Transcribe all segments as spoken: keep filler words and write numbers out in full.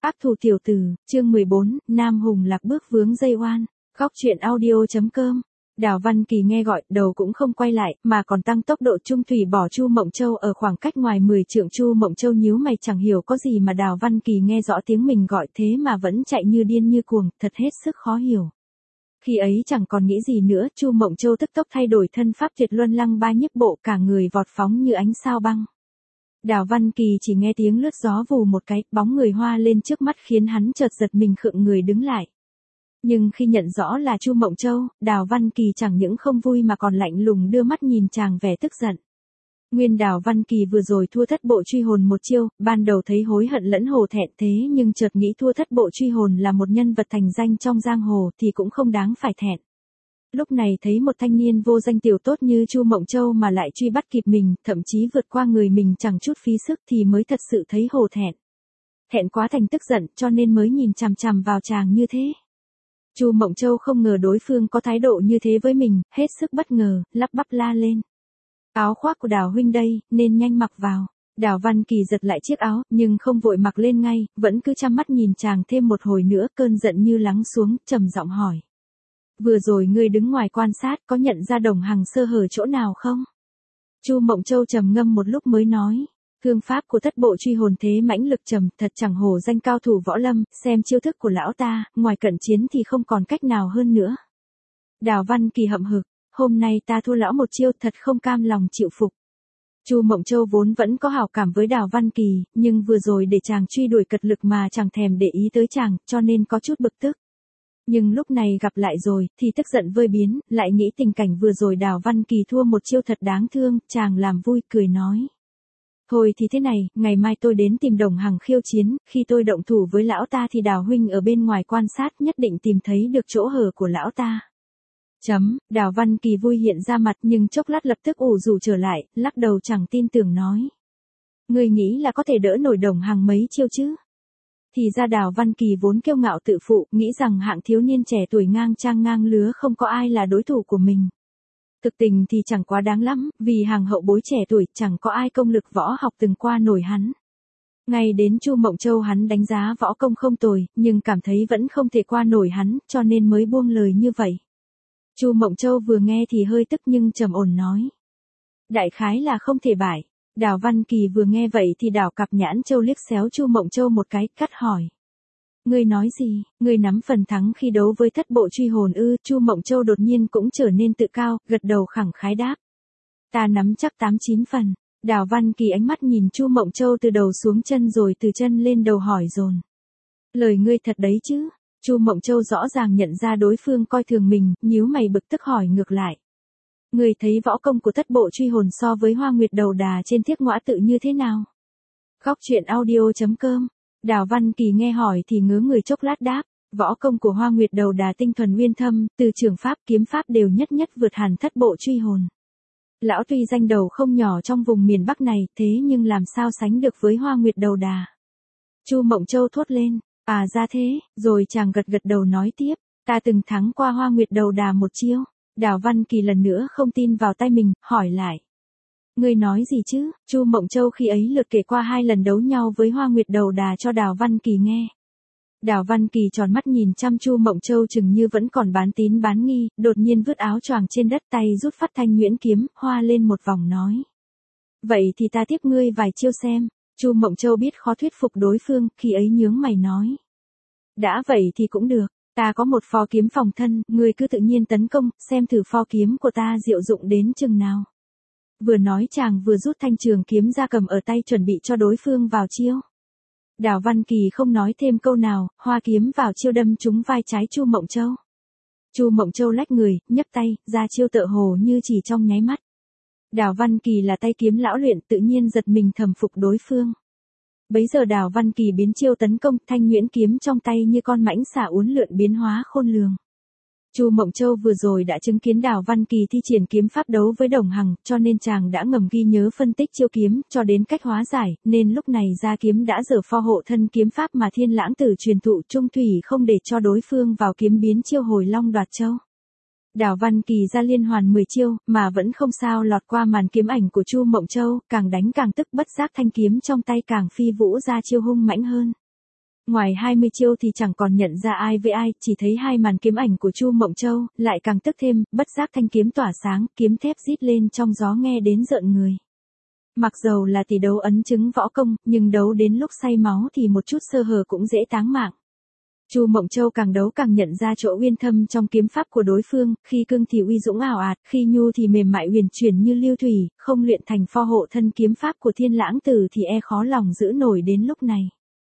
Ác thù tiểu tử, chương mười bốn, Nam Hùng lạc bước vướng dây oan. Góc truyện audio.com. Đào Văn Kỳ nghe gọi, đầu cũng không quay lại, mà còn tăng tốc độ trung thủy bỏ Chu Mộng Châu ở khoảng cách ngoài mười trượng. Chu Mộng Châu nhíu mày chẳng hiểu có gì mà Đào Văn Kỳ nghe rõ tiếng mình gọi thế mà vẫn chạy như điên như cuồng, thật hết sức khó hiểu. Khi ấy chẳng còn nghĩ gì nữa, Chu Mộng Châu tức tốc thay đổi thân pháp tuyệt luân lăng ba nhiếp bộ, cả người vọt phóng như ánh sao băng. Đào Văn Kỳ chỉ nghe tiếng lướt gió vù một cái, bóng người hoa lên trước mắt khiến hắn chợt giật mình khựng người đứng lại. Nhưng khi nhận rõ là Chu Mộng Châu, Đào Văn Kỳ chẳng những không vui mà còn lạnh lùng đưa mắt nhìn chàng vẻ tức giận. Nguyên Đào Văn Kỳ vừa rồi thua thất bộ truy hồn một chiêu, ban đầu thấy hối hận lẫn hổ thẹn, thế nhưng chợt nghĩ thua thất bộ truy hồn là một nhân vật thành danh trong giang hồ thì cũng không đáng phải thẹn. Lúc này thấy một thanh niên vô danh tiểu tốt như Chu Mộng Châu mà lại truy bắt kịp mình, thậm chí vượt qua người mình chẳng chút phí sức thì mới thật sự thấy hổ thẹn. Thẹn quá thành tức giận cho nên mới nhìn chằm chằm vào chàng như thế. Chu Mộng Châu không ngờ đối phương có thái độ như thế với mình, hết sức bất ngờ, lắp bắp la lên. Áo khoác của Đào huynh đây, nên nhanh mặc vào. Đào Văn Kỳ giật lại chiếc áo, nhưng không vội mặc lên ngay, vẫn cứ chăm mắt nhìn chàng thêm một hồi nữa, cơn giận như lắng xuống, trầm giọng hỏi. Vừa rồi ngươi đứng ngoài quan sát, có nhận ra Đồng Hằng sơ hở chỗ nào không? Chu Mộng Châu trầm ngâm một lúc mới nói. Thương pháp của thất bộ truy hồn thế mãnh lực trầm, thật chẳng hổ danh cao thủ võ lâm, xem chiêu thức của lão ta, ngoài cận chiến thì không còn cách nào hơn nữa. Đào Văn Kỳ hậm hực, hôm nay ta thua lão một chiêu, thật không cam lòng chịu phục. Chu Mộng Châu vốn vẫn có hảo cảm với Đào Văn Kỳ, nhưng vừa rồi để chàng truy đuổi cật lực mà chẳng thèm để ý tới chàng, cho nên có chút bực tức. Nhưng lúc này gặp lại rồi, thì tức giận vơi biến, lại nghĩ tình cảnh vừa rồi Đào Văn Kỳ thua một chiêu thật đáng thương, chàng làm vui cười nói. Thôi thì thế này, ngày mai tôi đến tìm Đồng Hằng khiêu chiến, khi tôi động thủ với lão ta thì Đào huynh ở bên ngoài quan sát nhất định tìm thấy được chỗ hở của lão ta. Chấm, Đào Văn Kỳ vui hiện ra mặt nhưng chốc lát lập tức ủ rũ trở lại, lắc đầu chẳng tin tưởng nói. Ngươi nghĩ là có thể đỡ nổi Đồng Hằng mấy chiêu chứ? Thì ra Đào Văn Kỳ vốn kiêu ngạo tự phụ, nghĩ rằng hạng thiếu niên trẻ tuổi ngang trang ngang lứa không có ai là đối thủ của mình. Thực tình thì chẳng quá đáng lắm, vì hàng hậu bối trẻ tuổi chẳng có ai công lực võ học từng qua nổi hắn. Ngay đến Chu Mộng Châu hắn đánh giá võ công không tồi, nhưng cảm thấy vẫn không thể qua nổi hắn, cho nên mới buông lời như vậy. Chu Mộng Châu vừa nghe thì hơi tức nhưng trầm ổn nói. Đại khái là không thể bại. Đào Văn Kỳ vừa nghe vậy thì đảo cặp nhãn châu liếc xéo Chu Mộng Châu một cái, cắt hỏi. Ngươi nói gì, ngươi nắm phần thắng khi đấu với thất bộ truy hồn ư? Chu Mộng Châu đột nhiên cũng trở nên tự cao, gật đầu khẳng khái đáp. Ta nắm chắc tám chín phần. Đào Văn Kỳ ánh mắt nhìn Chu Mộng Châu từ đầu xuống chân rồi từ chân lên đầu hỏi dồn. Lời ngươi thật đấy chứ? Chu Mộng Châu rõ ràng nhận ra đối phương coi thường mình, nhíu mày bực tức hỏi ngược lại. Ngươi thấy võ công của thất bộ truy hồn so với Hoa Nguyệt Đầu Đà trên Thiết Ngõa Tự như thế nào? Góc truyện audio.com. Đào Văn Kỳ nghe hỏi thì ngớ người chốc lát đáp, võ công của Hoa Nguyệt Đầu Đà tinh thuần uyên thâm, từ trường pháp kiếm pháp đều nhất nhất vượt hẳn thất bộ truy hồn. Lão tuy danh đầu không nhỏ trong vùng miền Bắc này, thế nhưng làm sao sánh được với Hoa Nguyệt Đầu Đà? Chu Mộng Châu thốt lên, à ra thế, rồi chàng gật gật đầu nói tiếp, ta từng thắng qua Hoa Nguyệt Đầu Đà một chiêu. Đào Văn Kỳ lần nữa không tin vào tay mình, hỏi lại. Ngươi nói gì chứ? Chu Mộng Châu khi ấy lượt kể qua hai lần đấu nhau với Hoa Nguyệt Đầu Đà cho Đào Văn Kỳ nghe. Đào Văn Kỳ tròn mắt nhìn chăm Chu Mộng Châu chừng như vẫn còn bán tín bán nghi, đột nhiên vứt áo choàng trên đất, tay rút phát thanh nhuyễn kiếm, hoa lên một vòng nói. Vậy thì ta tiếp ngươi vài chiêu xem. Chu Mộng Châu biết khó thuyết phục đối phương, khi ấy nhướng mày nói. Đã vậy thì cũng được. Ta có một pho kiếm phòng thân, ngươi cứ tự nhiên tấn công, xem thử pho kiếm của ta diệu dụng đến chừng nào. Vừa nói chàng vừa rút thanh trường kiếm ra cầm ở tay chuẩn bị cho đối phương vào chiêu. Đào Văn Kỳ không nói thêm câu nào, hoa kiếm vào chiêu đâm trúng vai trái Chu Mộng Châu. Chu Mộng Châu lách người, nhấc tay, ra chiêu tựa hồ như chỉ trong nháy mắt. Đào Văn Kỳ là tay kiếm lão luyện, tự nhiên giật mình thầm phục đối phương. Bấy giờ Đào Văn Kỳ biến chiêu tấn công, thanh nhuyễn kiếm trong tay như con mãnh xà uốn lượn biến hóa khôn lường. Chu Mộng Châu vừa rồi đã chứng kiến Đào Văn Kỳ thi triển kiếm pháp đấu với Đồng Hằng, cho nên chàng đã ngầm ghi nhớ phân tích chiêu kiếm, cho đến cách hóa giải, nên lúc này ra kiếm đã dở pho hộ thân kiếm pháp mà Thiên Lãng Tử truyền thụ, trung thủy không để cho đối phương vào kiếm biến chiêu Hồi Long Đoạt Châu. Đào Văn Kỳ ra liên hoàn mười chiêu, mà vẫn không sao lọt qua màn kiếm ảnh của Chu Mộng Châu, càng đánh càng tức, bất giác thanh kiếm trong tay càng phi vũ ra chiêu hung mãnh hơn. Ngoài hai mươi chiêu thì chẳng còn nhận ra ai với ai, chỉ thấy hai màn kiếm ảnh của Chu Mộng Châu, lại càng tức thêm, bất giác thanh kiếm tỏa sáng, kiếm thép rít lên trong gió nghe đến rợn người. Mặc dầu là tỷ đấu ấn chứng võ công, nhưng đấu đến lúc say máu thì một chút sơ hở cũng dễ táng mạng. Chu Mộng Châu càng đấu càng nhận ra chỗ uyên thâm trong kiếm pháp của đối phương, khi cương thì uy dũng ảo ạt, khi nhu thì mềm mại huyền chuyển như lưu thủy, không luyện thành pho hộ thân kiếm pháp của Thiên Lãng Tử thì e khó lòng giữ nổi đến lúc này.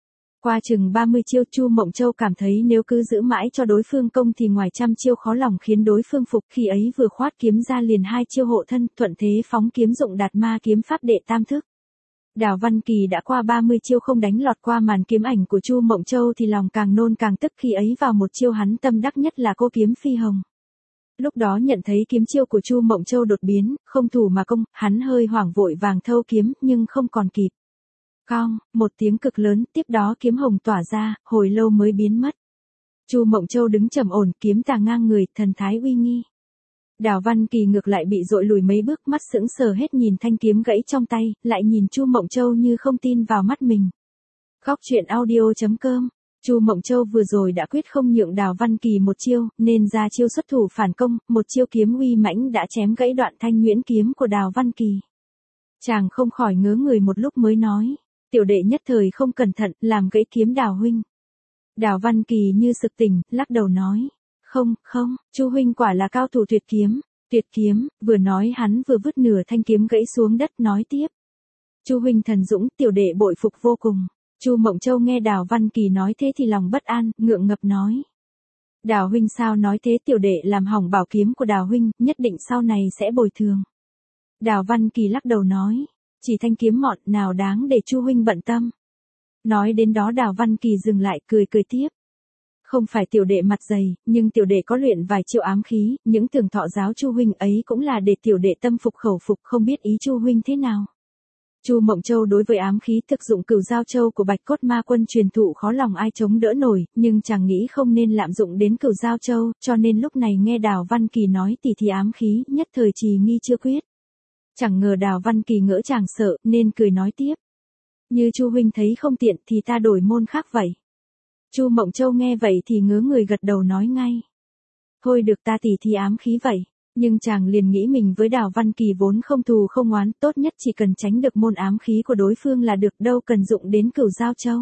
Qua chừng ba mươi chiêu, Chu Mộng Châu cảm thấy nếu cứ giữ mãi cho đối phương công thì ngoài trăm chiêu khó lòng khiến đối phương phục, khi ấy vừa khoát kiếm ra liền hai chiêu hộ thân, thuận thế phóng kiếm dụng Đạt Ma kiếm pháp đệ tam thức. Đào Văn Kỳ đã qua ba mươi chiêu không đánh lọt qua màn kiếm ảnh của Chu Mộng Châu thì lòng càng nôn càng tức, khi ấy vào một chiêu hắn tâm đắc nhất là cô kiếm phi hồng. Lúc đó nhận thấy kiếm chiêu của Chu Mộng Châu đột biến, không thủ mà công, hắn hơi hoảng vội vàng thâu kiếm, nhưng không còn kịp. Cong, một tiếng cực lớn, tiếp đó kiếm hồng tỏa ra, hồi lâu mới biến mất. Chu Mộng Châu đứng trầm ổn, kiếm tà ngang người, thần thái uy nghi. Đào Văn Kỳ ngược lại bị dội lùi mấy bước, mắt sững sờ hết nhìn thanh kiếm gãy trong tay, lại nhìn Chu Mộng Châu như không tin vào mắt mình. Góc truyện audio chấm com. Chu Mộng Châu vừa rồi đã quyết không nhượng Đào Văn Kỳ một chiêu, nên ra chiêu xuất thủ phản công, một chiêu kiếm uy mãnh đã chém gãy đoạn thanh nhuyễn kiếm của Đào Văn Kỳ. Chàng không khỏi ngớ người một lúc mới nói, tiểu đệ nhất thời không cẩn thận, làm gãy kiếm Đào huynh. Đào Văn Kỳ như sực tỉnh, lắc đầu nói, không, không, Chu huynh quả là cao thủ tuyệt kiếm, tuyệt kiếm, vừa nói hắn vừa vứt nửa thanh kiếm gãy xuống đất nói tiếp. Chu huynh thần dũng, tiểu đệ bội phục vô cùng. Chu Mộng Châu nghe Đào Văn Kỳ nói thế thì lòng bất an, ngượng ngập nói. Đào huynh sao nói thế, tiểu đệ làm hỏng bảo kiếm của Đào huynh, nhất định sau này sẽ bồi thường. Đào Văn Kỳ lắc đầu nói, chỉ thanh kiếm mọn nào đáng để Chu huynh bận tâm. Nói đến đó Đào Văn Kỳ dừng lại, cười cười tiếp. Không phải tiểu đệ mặt dày, nhưng tiểu đệ có luyện vài chiêu ám khí, những tưởng thọ giáo Chu huynh ấy cũng là để tiểu đệ tâm phục khẩu phục, không biết ý Chu huynh thế nào. Chu Mộng Châu đối với ám khí thực dụng Cửu Giao Châu của Bạch Cốt Ma Quân truyền thụ khó lòng ai chống đỡ nổi, nhưng chàng nghĩ không nên lạm dụng đến Cửu Giao Châu, cho nên lúc này nghe Đào Văn Kỳ nói tỉ thí ám khí, nhất thời trì nghi chưa quyết. Chẳng ngờ Đào Văn Kỳ ngỡ chàng sợ, nên cười nói tiếp. Như Chu huynh thấy không tiện thì ta đổi môn khác vậy. Chu Mộng Châu nghe vậy thì ngớ người gật đầu nói ngay. Thôi được, ta tỉ thí ám khí vậy. Nhưng chàng liền nghĩ mình với Đào Văn Kỳ vốn không thù không oán, tốt nhất chỉ cần tránh được môn ám khí của đối phương là được, đâu cần dụng đến Cửu Giao Châu.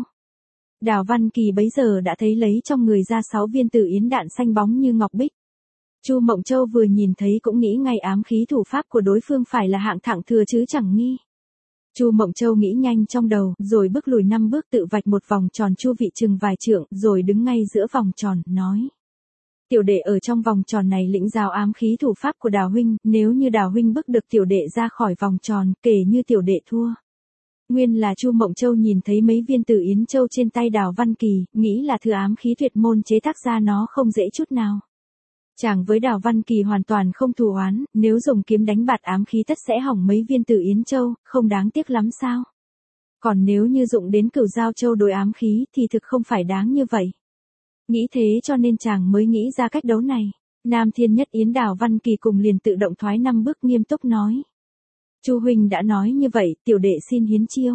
Đào Văn Kỳ bấy giờ đã thấy lấy trong người ra sáu viên tử yến đạn xanh bóng như ngọc bích. Chu Mộng Châu vừa nhìn thấy cũng nghĩ ngay ám khí thủ pháp của đối phương phải là hạng thẳng thừa chứ chẳng nghi. Chu Mộng Châu nghĩ nhanh trong đầu, rồi bước lùi năm bước tự vạch một vòng tròn chu vị chừng vài trượng, rồi đứng ngay giữa vòng tròn, nói. Tiểu đệ ở trong vòng tròn này lĩnh giáo ám khí thủ pháp của Đào huynh, nếu như Đào huynh bức được tiểu đệ ra khỏi vòng tròn, kể như tiểu đệ thua. Nguyên là Chu Mộng Châu nhìn thấy mấy viên tử yến châu trên tay Đào Văn Kỳ, nghĩ là thứ ám khí tuyệt môn chế tác ra nó không dễ chút nào. Chàng với Đào Văn Kỳ hoàn toàn không thù oán, nếu dùng kiếm đánh bạt ám khí tất sẽ hỏng mấy viên tử yến châu, không đáng tiếc lắm sao. Còn nếu như dụng đến Cửu Giao Châu đối ám khí thì thực không phải đáng như vậy. Nghĩ thế cho nên chàng mới nghĩ ra cách đấu này. Nam Thiên Nhất Yến Đào Văn Kỳ cùng liền tự động thoái năm bước nghiêm túc nói. Chu huynh đã nói như vậy, tiểu đệ xin hiến chiêu.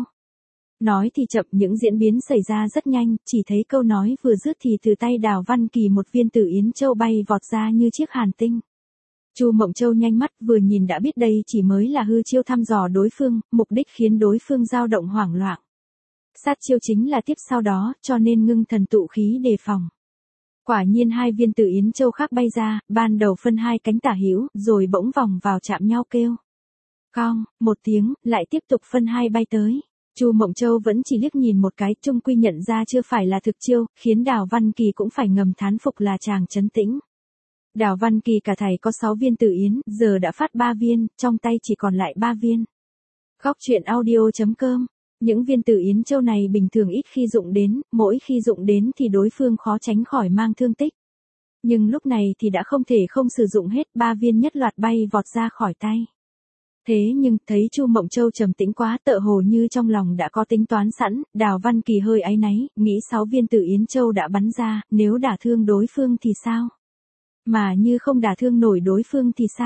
Nói thì chậm, những diễn biến xảy ra rất nhanh, chỉ thấy câu nói vừa dứt thì từ tay Đào Văn Kỳ một viên tử yến châu bay vọt ra như chiếc hàn tinh. Chu Mộng Châu nhanh mắt vừa nhìn đã biết đây chỉ mới là hư chiêu thăm dò đối phương, mục đích khiến đối phương dao động hoảng loạn. Sát chiêu chính là tiếp sau đó, cho nên ngưng thần tụ khí đề phòng. Quả nhiên hai viên tử yến châu khác bay ra, ban đầu phân hai cánh tả hữu, rồi bỗng vòng vào chạm nhau kêu. Cong, một tiếng, lại tiếp tục phân hai bay tới. Chu Mộng Châu vẫn chỉ liếc nhìn một cái, chung quy nhận ra chưa phải là thực chiêu, khiến Đào Văn Kỳ cũng phải ngầm thán phục là chàng trấn tĩnh. Đào Văn Kỳ cả thảy có sáu viên tử yến, giờ đã phát ba viên, trong tay chỉ còn lại ba viên. Góc truyện audio chấm com. Những viên tử yến châu này bình thường ít khi dụng đến, mỗi khi dụng đến thì đối phương khó tránh khỏi mang thương tích. Nhưng lúc này thì đã không thể không sử dụng hết, ba viên nhất loạt bay vọt ra khỏi tay. Thế nhưng, thấy Chu Mộng Châu trầm tĩnh quá, tựa hồ như trong lòng đã có tính toán sẵn, Đào Văn Kỳ hơi áy náy, nghĩ sáu viên tử yến châu đã bắn ra, nếu đả thương đối phương thì sao? Mà như không đả thương nổi đối phương thì sao?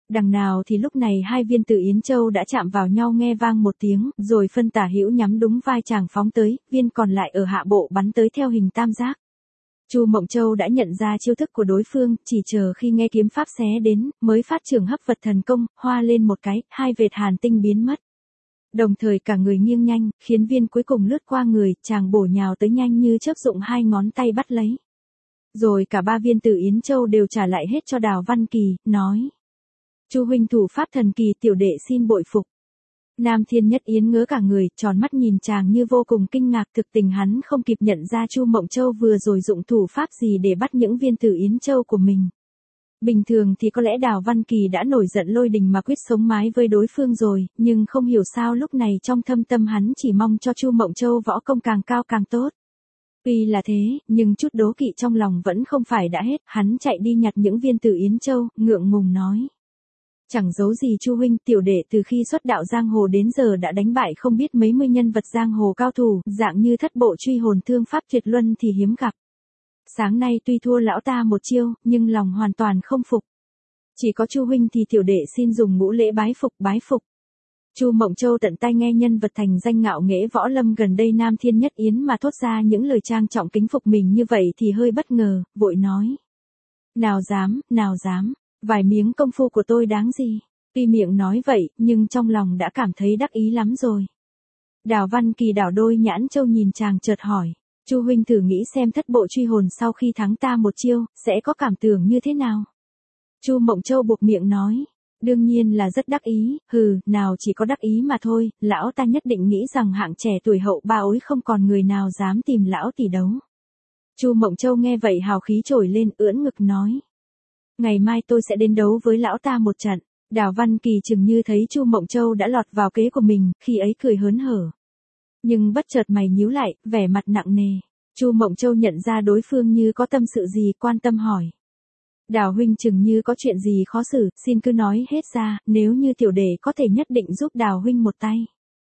Đằng nào thì lúc này hai viên Tử Yến Châu đã chạm vào nhau nghe vang một tiếng, rồi phân tả hữu nhắm đúng vai chàng phóng tới, viên còn lại ở hạ bộ bắn tới theo hình tam giác. Chu Mộng Châu đã nhận ra chiêu thức của đối phương, chỉ chờ khi nghe kiếm pháp xé đến, mới phát trưởng hấp vật thần công, hoa lên một cái, hai vệt hàn tinh biến mất. Đồng thời cả người nghiêng nhanh, khiến viên cuối cùng lướt qua người, chàng bổ nhào tới nhanh như chớp dụng hai ngón tay bắt lấy. Rồi cả ba viên Tử Yến Châu đều trả lại hết cho Đào Văn Kỳ, nói. Chu huynh thủ pháp thần kỳ, tiểu đệ xin bội phục. Nam Thiên Nhất Yến ngớ cả người, tròn mắt nhìn chàng như vô cùng kinh ngạc, thực tình hắn không kịp nhận ra Chu Mộng Châu vừa rồi dụng thủ pháp gì để bắt những viên Tử Yến Châu của mình. Bình thường thì có lẽ Đào Văn Kỳ đã nổi giận lôi đình mà quyết sống mái với đối phương rồi, nhưng không hiểu sao lúc này trong thâm tâm hắn chỉ mong cho Chu Mộng Châu võ công càng cao càng tốt. Tuy là thế, nhưng chút đố kỵ trong lòng vẫn không phải đã hết, hắn chạy đi nhặt những viên Tử Yến Châu, ngượng ngùng nói. Chẳng giấu gì Chu huynh, tiểu đệ từ khi xuất đạo giang hồ đến giờ đã đánh bại không biết mấy mươi nhân vật giang hồ cao thủ, dạng như thất bộ truy hồn thương pháp tuyệt luân thì hiếm gặp. Sáng nay tuy thua lão ta một chiêu, nhưng lòng hoàn toàn không phục. Chỉ có Chu huynh thì tiểu đệ xin dùng ngũ lễ bái phục, bái phục. Chu Mộng Châu tận tay nghe nhân vật thành danh ngạo nghễ võ lâm gần đây Nam Thiên Nhất Yến mà thốt ra những lời trang trọng kính phục mình như vậy thì hơi bất ngờ, vội nói. Nào dám, nào dám, vài miếng công phu của tôi đáng gì. Tuy miệng nói vậy, nhưng trong lòng đã cảm thấy đắc ý lắm rồi. Đào Văn Kỳ đảo đôi nhãn châu nhìn chàng chợt hỏi. Chu huynh thử nghĩ xem thất bộ truy hồn sau khi thắng ta một chiêu, sẽ có cảm tưởng như thế nào? Chu Mộng Châu buộc miệng nói. Đương nhiên là rất đắc ý, hừ, nào chỉ có đắc ý mà thôi, lão ta nhất định nghĩ rằng hạng trẻ tuổi hậu ba ối không còn người nào dám tìm lão tỷ đấu. Chu Mộng Châu nghe vậy hào khí trồi lên, ưỡn ngực nói. Ngày mai tôi sẽ đến đấu với lão ta một trận. Đào Văn Kỳ chừng như thấy Chu Mộng Châu đã lọt vào kế của mình, khi ấy cười hớn hở. Nhưng bất chợt mày nhíu lại, vẻ mặt nặng nề. Chu Mộng Châu nhận ra đối phương như có tâm sự gì, quan tâm hỏi. Đào huynh chừng như có chuyện gì khó xử, xin cứ nói hết ra, nếu như tiểu đệ có thể nhất định giúp Đào huynh một tay.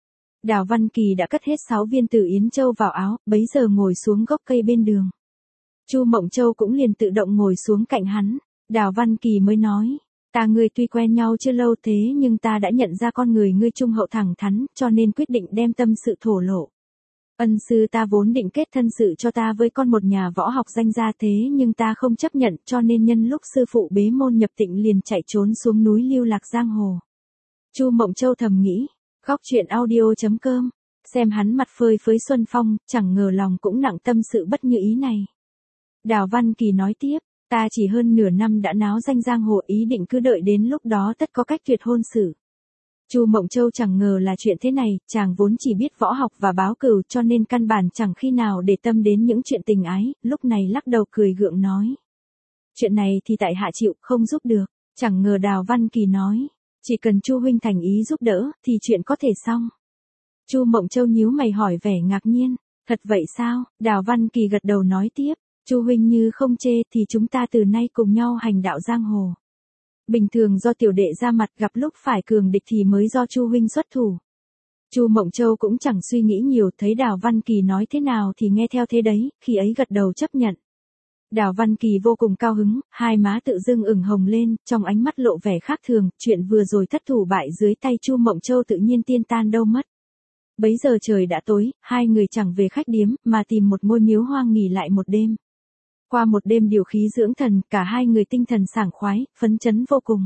Đào Văn Kỳ đã cất hết sáu viên Tử Yến Châu vào áo, bấy giờ ngồi xuống gốc cây bên đường. Chu Mộng Châu cũng liền tự động ngồi xuống cạnh hắn. Đào Văn Kỳ mới nói, ta ngươi tuy quen nhau chưa lâu thế nhưng ta đã nhận ra con người ngươi trung hậu thẳng thắn, cho nên quyết định đem tâm sự thổ lộ. Ân sư ta vốn định kết thân sự cho ta với con một nhà võ học danh gia thế nhưng ta không chấp nhận, cho nên nhân lúc sư phụ bế môn nhập tịnh liền chạy trốn xuống núi lưu lạc giang hồ. Chu Mộng Châu thầm nghĩ, góc truyện audio chấm com, xem hắn mặt phơi phới xuân phong, chẳng ngờ lòng cũng nặng tâm sự bất như ý này. Đào Văn Kỳ nói tiếp, ta chỉ hơn nửa năm đã náo danh giang hồ, ý định cứ đợi đến lúc đó tất có cách tuyệt hôn sự. Chu Mộng Châu chẳng ngờ là chuyện thế này, chàng vốn chỉ biết võ học và báo cừu cho nên căn bản chẳng khi nào để tâm đến những chuyện tình ái, lúc này lắc đầu cười gượng nói. Chuyện này thì tại hạ chịu, không giúp được. Chẳng ngờ Đào Văn Kỳ nói, chỉ cần Chu huynh thành ý giúp đỡ, thì chuyện có thể xong. Chu Mộng Châu nhíu mày hỏi vẻ ngạc nhiên, thật vậy sao? Đào Văn Kỳ gật đầu nói tiếp, Chu huynh như không chê thì chúng ta từ nay cùng nhau hành đạo giang hồ. Bình thường do tiểu đệ ra mặt, gặp lúc phải cường địch thì mới do Chu huynh xuất thủ. Chu Mộng Châu cũng chẳng suy nghĩ nhiều, thấy Đào Văn Kỳ nói thế nào thì nghe theo thế đấy, khi ấy gật đầu chấp nhận. Đào Văn Kỳ vô cùng cao hứng, hai má tự dưng ửng hồng lên, trong ánh mắt lộ vẻ khác thường, chuyện vừa rồi thất thủ bại dưới tay Chu Mộng Châu tự nhiên tiên tan đâu mất. Bấy giờ trời đã tối, hai người chẳng về khách điếm, mà tìm một ngôi miếu hoang nghỉ lại một đêm. Qua một đêm điều khí dưỡng thần, cả hai người tinh thần sảng khoái, phấn chấn vô cùng.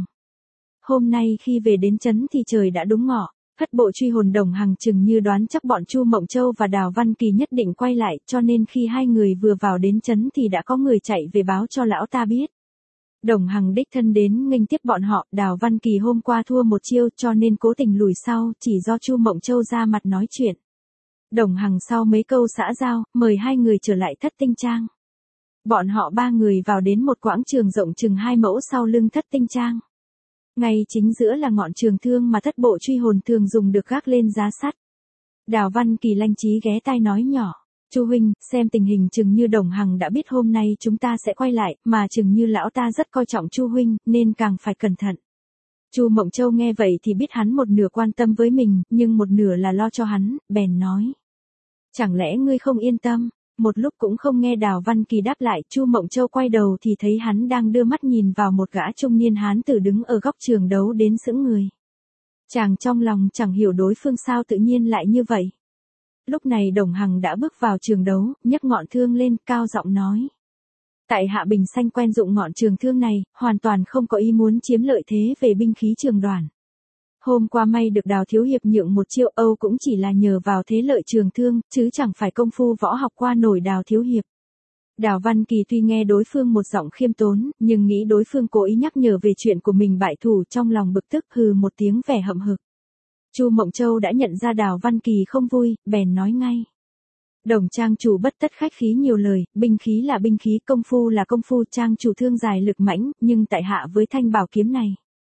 Hôm nay khi về đến trấn thì trời đã đúng ngọ, thất bộ truy hồn Đồng Hằng chừng như đoán chắc bọn Chu Mộng Châu và Đào Văn Kỳ nhất định quay lại, cho nên khi hai người vừa vào đến trấn thì đã có người chạy về báo cho lão ta biết. Đồng Hằng đích thân đến nghênh tiếp bọn họ, Đào Văn Kỳ hôm qua thua một chiêu cho nên cố tình lùi sau, chỉ do Chu Mộng Châu ra mặt nói chuyện. Đồng Hằng sau mấy câu xã giao, mời hai người trở lại Thất Tinh Trang. Bọn họ ba người vào đến một quảng trường rộng chừng hai mẫu sau lưng Thất Tinh Trang. Ngay chính giữa là ngọn trường thương mà thất bộ truy hồn thường dùng được gác lên giá sắt. Đào Văn Kỳ lanh trí ghé tai nói nhỏ, Chu huynh, xem tình hình chừng như Đồng Hằng đã biết hôm nay chúng ta sẽ quay lại, mà chừng như lão ta rất coi trọng Chu huynh, nên càng phải cẩn thận. Chu Mộng Châu nghe vậy thì biết hắn một nửa quan tâm với mình, nhưng một nửa là lo cho hắn, bèn nói. Chẳng lẽ ngươi không yên tâm? Một lúc cũng không nghe Đào Văn Kỳ đáp lại, Chu Mộng Châu quay đầu thì thấy hắn đang đưa mắt nhìn vào một gã trung niên hán tử đứng ở góc trường đấu đến sững người. Chàng trong lòng chẳng hiểu đối phương sao tự nhiên lại như vậy. Lúc này Đồng Hằng đã bước vào trường đấu, nhấc ngọn thương lên, cao giọng nói. Tại hạ Bình Xanh quen dụng ngọn trường thương này, hoàn toàn không có ý muốn chiếm lợi thế về binh khí trường đoàn. Hôm qua may được Đào thiếu hiệp nhượng một chiêu, Âu cũng chỉ là nhờ vào thế lợi trường thương, chứ chẳng phải công phu võ học qua nổi Đào thiếu hiệp. Đào Văn Kỳ tuy nghe đối phương một giọng khiêm tốn, nhưng nghĩ đối phương cố ý nhắc nhở về chuyện của mình bại thủ, trong lòng bực tức hừ một tiếng vẻ hậm hực. Chu Mộng Châu đã nhận ra Đào Văn Kỳ không vui, bèn nói ngay. Đồng trang chủ bất tất khách khí nhiều lời, binh khí là binh khí, công phu là công phu, trang chủ thương dài lực mãnh, nhưng tại hạ với thanh bảo kiếm này.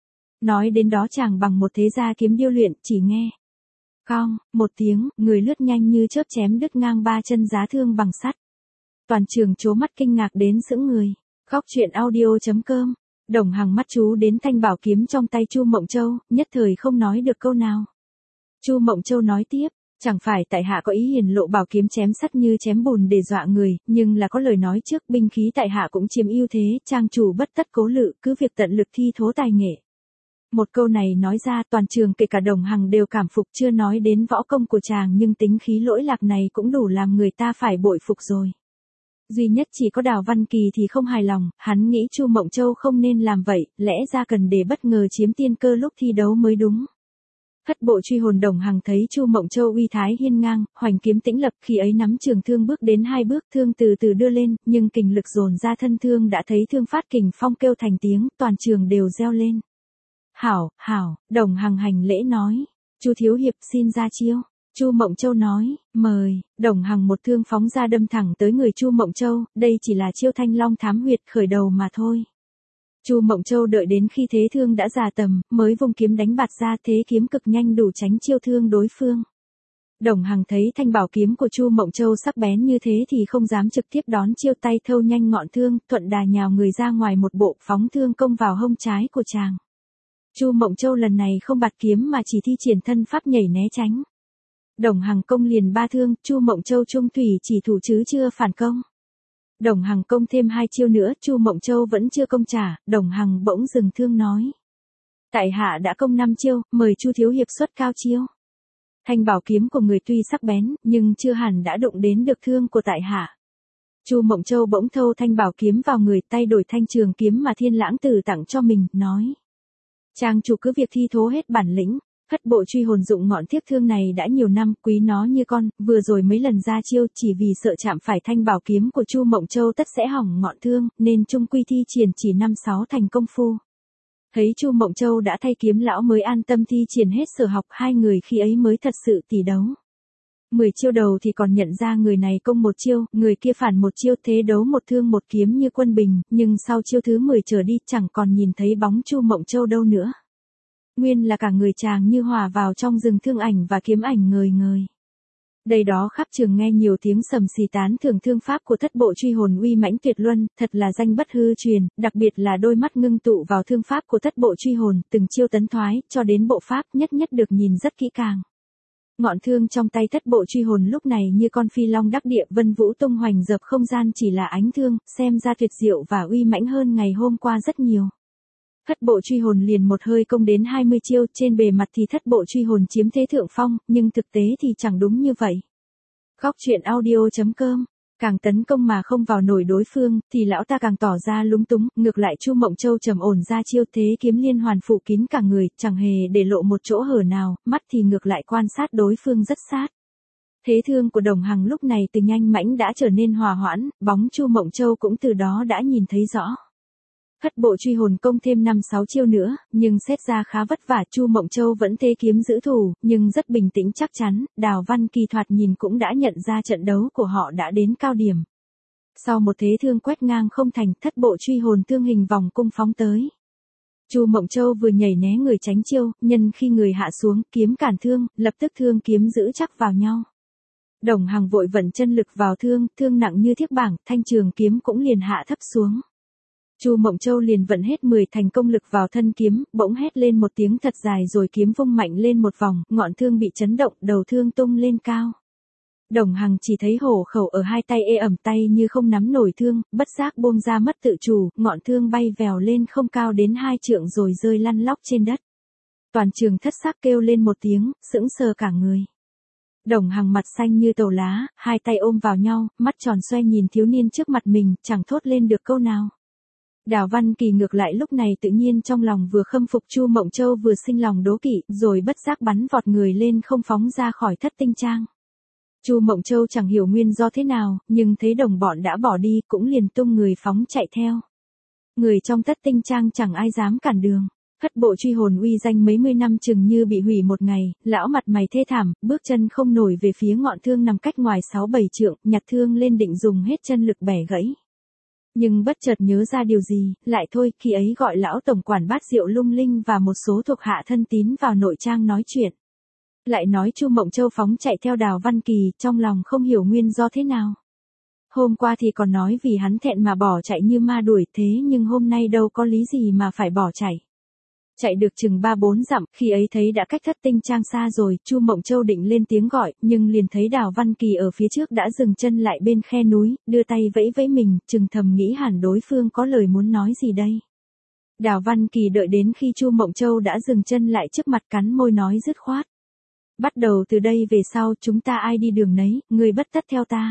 Nói đến đó chàng bằng một thế gia kiếm điêu luyện, chỉ nghe. Cong, một tiếng, người lướt nhanh như chớp chém đứt ngang ba chân giá thương bằng sắt. Toàn trường trố mắt kinh ngạc đến sững người. Góc truyện audio chấm com. Đồng Hằng mắt chú đến thanh bảo kiếm trong tay Chu Mộng Châu, nhất thời không nói được câu nào. Chu Mộng Châu nói tiếp, chẳng phải tại hạ có ý hiển lộ bảo kiếm chém sắt như chém bùn để dọa người, nhưng là có lời nói trước, binh khí tại hạ cũng chiếm ưu thế, trang chủ bất tất cố lự, cứ việc tận lực thi thố tài nghệ. Một câu này nói ra toàn trường kể cả Đồng Hằng đều cảm phục, chưa nói đến võ công của chàng, nhưng tính khí lỗi lạc này cũng đủ làm người ta phải bội phục rồi. Duy nhất chỉ có Đào Văn Kỳ thì không hài lòng, hắn nghĩ Chu Mộng Châu không nên làm vậy, lẽ ra cần để bất ngờ chiếm tiên cơ lúc thi đấu mới đúng. Hất bộ truy hồn. Đồng Hằng thấy Chu Mộng Châu uy thái hiên ngang, hoành kiếm tĩnh lập, khi ấy nắm trường thương bước đến hai bước, thương từ từ đưa lên, nhưng kình lực dồn ra thân thương đã thấy thương phát kình phong kêu thành tiếng, toàn trường đều reo lên. Hảo, hảo, Đồng Hằng hành lễ nói, Chu thiếu hiệp xin ra chiêu. Chu Mộng Châu nói, mời. Đồng Hằng một thương phóng ra đâm thẳng tới người Chu Mộng Châu, đây chỉ là chiêu Thanh Long thám huyệt khởi đầu mà thôi. Chu Mộng Châu đợi đến khi thế thương đã già tầm, mới vung kiếm đánh bạt ra, thế kiếm cực nhanh đủ tránh chiêu thương đối phương. Đồng Hằng thấy thanh bảo kiếm của Chu Mộng Châu sắc bén như thế thì không dám trực tiếp đón chiêu, tay thâu nhanh ngọn thương, thuận đà nhào người ra ngoài một bộ, phóng thương công vào hông trái của chàng. Chu Mộng Châu lần này không bạt kiếm mà chỉ thi triển thân pháp nhảy né tránh. Đồng Hằng công liền ba thương, Chu Mộng Châu trung thủy chỉ thủ chứ chưa phản công. Đồng Hằng công thêm hai chiêu nữa, Chu Mộng Châu vẫn chưa công trả, Đồng Hằng bỗng dừng thương nói. Tại hạ đã công năm chiêu, mời Chu thiếu hiệp xuất cao chiêu. Thanh bảo kiếm của người tuy sắc bén, nhưng chưa hẳn đã đụng đến được thương của tại hạ. Chu Mộng Châu bỗng thâu thanh bảo kiếm vào người, tay đổi thanh trường kiếm mà Thiên Lãng Tử tặng cho mình, nói. Trang chủ cứ việc thi thố hết bản lĩnh. Hất bộ truy hồn dụng ngọn thiết thương này đã nhiều năm, quý nó như con, vừa rồi mấy lần ra chiêu chỉ vì sợ chạm phải thanh bảo kiếm của Chu Mộng Châu tất sẽ hỏng ngọn thương, nên trung quy thi triển chỉ năm sáu thành công phu. Thấy Chu Mộng Châu đã thay kiếm lão mới an tâm thi triển hết sở học, hai người khi ấy mới thật sự tỉ đấu. Mười chiêu đầu thì còn nhận ra người này công một chiêu, người kia phản một chiêu, thế đấu một thương một kiếm như quân bình, nhưng sau chiêu thứ mười trở đi chẳng còn nhìn thấy bóng Chu Mộng Châu đâu nữa. Nguyên là cả người chàng như hòa vào trong rừng thương ảnh và kiếm ảnh ngời ngời. Đây đó khắp trường nghe nhiều tiếng sầm xì tán thưởng thương pháp của thất bộ truy hồn uy mãnh tuyệt luân, thật là danh bất hư truyền, đặc biệt là đôi mắt ngưng tụ vào thương pháp của thất bộ truy hồn, từng chiêu tấn thoái, cho đến bộ pháp nhất nhất được nhìn rất kỹ càng. Ngọn thương trong tay thất bộ truy hồn lúc này như con phi long đắc địa, vân vũ tung hoành dập không gian, chỉ là ánh thương, xem ra tuyệt diệu và uy mãnh hơn ngày hôm qua rất nhiều. Thất bộ truy hồn liền một hơi công đến hai mươi chiêu, trên bề mặt thì thất bộ truy hồn chiếm thế thượng phong, nhưng thực tế thì chẳng đúng như vậy. Góc truyện audio chấm com. Càng tấn công mà không vào nổi đối phương, thì lão ta càng tỏ ra lúng túng, ngược lại Chu Mộng Châu trầm ổn ra chiêu, thế kiếm liên hoàn phủ kín cả người, chẳng hề để lộ một chỗ hở nào, mắt thì ngược lại quan sát đối phương rất sát. Thế thương của Đồng Hằng lúc này từ nhanh mãnh đã trở nên hòa hoãn, bóng Chu Mộng Châu cũng từ đó đã nhìn thấy rõ. Hất bộ truy hồn công thêm năm sáu chiêu nữa, nhưng xét ra khá vất vả, Chu Mộng Châu vẫn thế kiếm giữ thủ, nhưng rất bình tĩnh chắc chắn, Đào Văn Kỳ thoạt nhìn cũng đã nhận ra trận đấu của họ đã đến cao điểm. Sau một thế thương quét ngang không thành, thất bộ truy hồn thương hình vòng cung phóng tới. Chu Mộng Châu vừa nhảy né người tránh chiêu, nhân khi người hạ xuống, kiếm cản thương, lập tức thương kiếm giữ chắc vào nhau. Đồng Hằng vội vận chân lực vào thương, thương nặng như thiếc bảng, thanh trường kiếm cũng liền hạ thấp xuống. Chu Mộng Châu liền vận hết mười thành công lực vào thân kiếm, bỗng hét lên một tiếng thật dài rồi kiếm vung mạnh lên một vòng, ngọn thương bị chấn động, đầu thương tung lên cao. Đồng Hằng chỉ thấy hổ khẩu ở hai tay ê ẩm tay như không nắm nổi thương, bất giác buông ra mất tự chủ, ngọn thương bay vèo lên không cao đến hai trượng rồi rơi lăn lóc trên đất. Toàn trường thất sắc kêu lên một tiếng, sững sờ cả người. Đồng Hằng mặt xanh như tàu lá, hai tay ôm vào nhau, mắt tròn xoe nhìn thiếu niên trước mặt mình, chẳng thốt lên được câu nào. Đào Văn Kỳ ngược lại lúc này tự nhiên trong lòng vừa khâm phục Chu Mộng Châu vừa sinh lòng đố kỵ, rồi bất giác bắn vọt người lên không phóng ra khỏi thất tinh trang. Chu Mộng Châu chẳng hiểu nguyên do thế nào, nhưng thấy đồng bọn đã bỏ đi cũng liền tung người phóng chạy theo. Người trong thất tinh trang chẳng ai dám cản đường. Thất bộ truy hồn uy danh mấy mươi năm chừng như bị hủy một ngày, lão mặt mày thê thảm, bước chân không nổi về phía ngọn thương nằm cách ngoài sáu bảy trượng, nhặt thương lên định dùng hết chân lực bẻ gãy. Nhưng bất chợt nhớ ra điều gì, lại thôi, khi ấy gọi lão tổng quản Bát Diệu Lung Linh và một số thuộc hạ thân tín vào nội trang nói chuyện. Lại nói Chu Mộng Châu phóng chạy theo Đào Văn Kỳ, trong lòng không hiểu nguyên do thế nào. Hôm qua thì còn nói vì hắn thẹn mà bỏ chạy như ma đuổi, thế nhưng hôm nay đâu có lý gì mà phải bỏ chạy. Chạy được chừng ba bốn dặm, khi ấy thấy đã cách thất tinh trang xa rồi, Chu Mộng Châu định lên tiếng gọi, nhưng liền thấy Đào Văn Kỳ ở phía trước đã dừng chân lại bên khe núi, đưa tay vẫy vẫy mình, chừng thầm nghĩ hẳn đối phương có lời muốn nói gì đây. Đào Văn Kỳ đợi đến khi Chu Mộng Châu đã dừng chân lại trước mặt cắn môi nói dứt khoát. Bắt đầu từ đây về sau chúng ta ai đi đường nấy, người bất tất theo ta.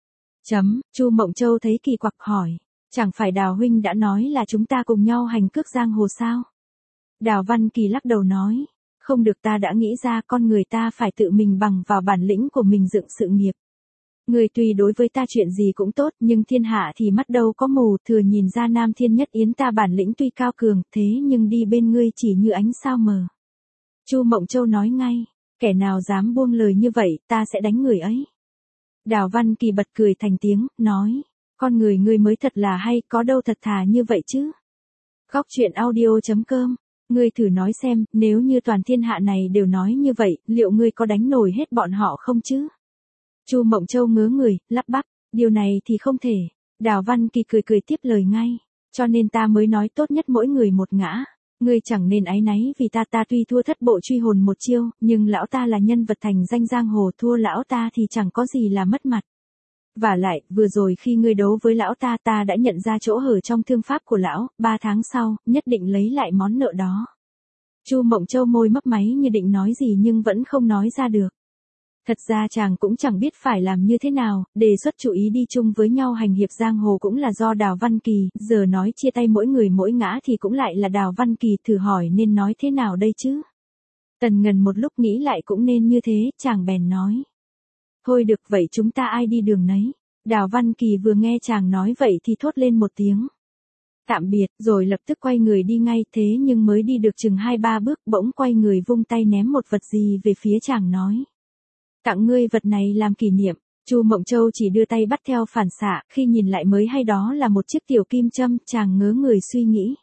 Chấm, Chu Mộng Châu thấy kỳ quặc hỏi, chẳng phải Đào huynh đã nói là chúng ta cùng nhau hành cước giang hồ sao? Đào Văn Kỳ lắc đầu nói, không được, ta đã nghĩ ra con người ta phải tự mình bằng vào bản lĩnh của mình dựng sự nghiệp. Người tùy đối với ta chuyện gì cũng tốt, nhưng thiên hạ thì mắt đâu có mù, thừa nhìn ra Nam Thiên Nhất Yến ta bản lĩnh tuy cao cường, thế nhưng đi bên ngươi chỉ như ánh sao mờ. Chu Mộng Châu nói ngay, kẻ nào dám buông lời như vậy, ta sẽ đánh người ấy. Đào Văn Kỳ bật cười thành tiếng, nói, con người ngươi mới thật là hay, có đâu thật thà như vậy chứ. Góc truyện audio chấm com. Ngươi thử nói xem, nếu như toàn thiên hạ này đều nói như vậy, liệu ngươi có đánh nổi hết bọn họ không chứ? Chu Mộng Châu ngớ người, lắp bắp, điều này thì không thể. Đào Văn Kỳ cười cười tiếp lời ngay, cho nên ta mới nói tốt nhất mỗi người một ngã. Ngươi chẳng nên áy náy vì ta ta tuy thua thất bộ truy hồn một chiêu, nhưng lão ta là nhân vật thành danh giang hồ, thua lão ta thì chẳng có gì là mất mặt. Và lại, vừa rồi khi ngươi đấu với lão ta ta đã nhận ra chỗ hở trong thương pháp của lão, ba tháng sau, nhất định lấy lại món nợ đó. Chu Mộng Châu môi mấp máy như định nói gì nhưng vẫn không nói ra được. Thật ra chàng cũng chẳng biết phải làm như thế nào, đề xuất chú ý đi chung với nhau hành hiệp giang hồ cũng là do Đào Văn Kỳ, giờ nói chia tay mỗi người mỗi ngã thì cũng lại là Đào Văn Kỳ, thử hỏi nên nói thế nào đây chứ? Tần Ngần một lúc nghĩ lại cũng nên như thế, chàng bèn nói. Thôi được vậy chúng ta ai đi đường nấy. Đào Văn Kỳ vừa nghe chàng nói vậy thì thốt lên một tiếng. Tạm biệt, rồi lập tức quay người đi ngay, thế nhưng mới đi được chừng hai ba bước bỗng quay người vung tay ném một vật gì về phía chàng nói. Tặng ngươi vật này làm kỷ niệm. Chu Mộng Châu chỉ đưa tay bắt theo phản xạ, khi nhìn lại mới hay đó là một chiếc tiểu kim châm, chàng ngớ người suy nghĩ.